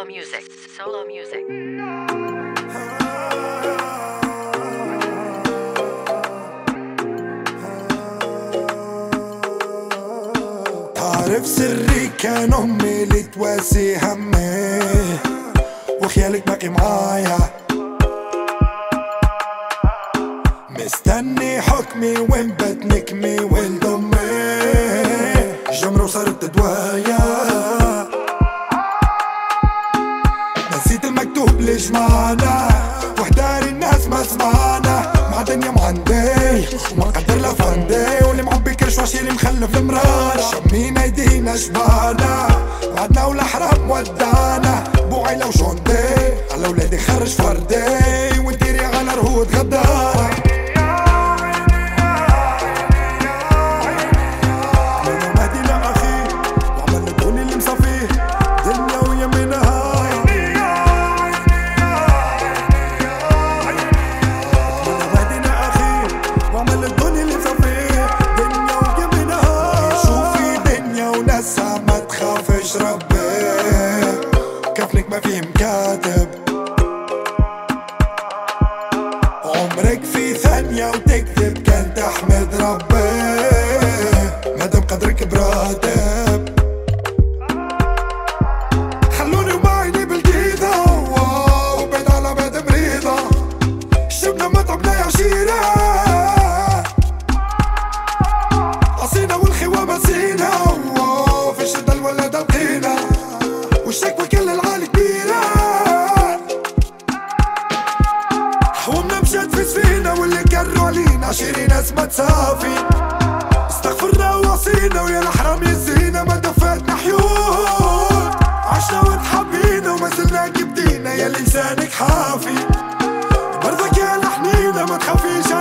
Solo music. Solo music. تعرف سري كان أمي اللي تواسي همي وخيالك باقي معايا، مستني حكمي وين بتنكمي ولد أمي جمرة وصارت دوايا. نسيت المكتوب اللي جمعنا وحدار الناس ما سمعنا، مع دنيا معندي وما قدر لفندي، واللي معبي كرش وعشي اللي مخلف المرار، شمينا يدينا شبعنا وعدنا والأحرام ودعنا، بوعي لو جوندي على ولادي خرج فردي ونديري على رهود غدارة. ربي كفنك ما فيه مكاتب، عمرك في ثانية وتكذب كان تحمد ربي مادام قدرك براتب. خلوني ومعيني بالجيدة وبعد على بعد مريضة، شربنا مطعمنا يا عشيرة عصينا والخوة مسينا، في الشدة الولد القينا والشكوى كل العالي كبيرة، حومنا مشات في سفينة واللي كروا علينا 20 اسمة صافي، استغفرنا وعصينا ويا الحرام يزينا ما دفاتنا حيوط، عشنا وتحبينا وما زلنا كبدينا يا لسانك حافي، برضك يا الحنينة ما تخافيش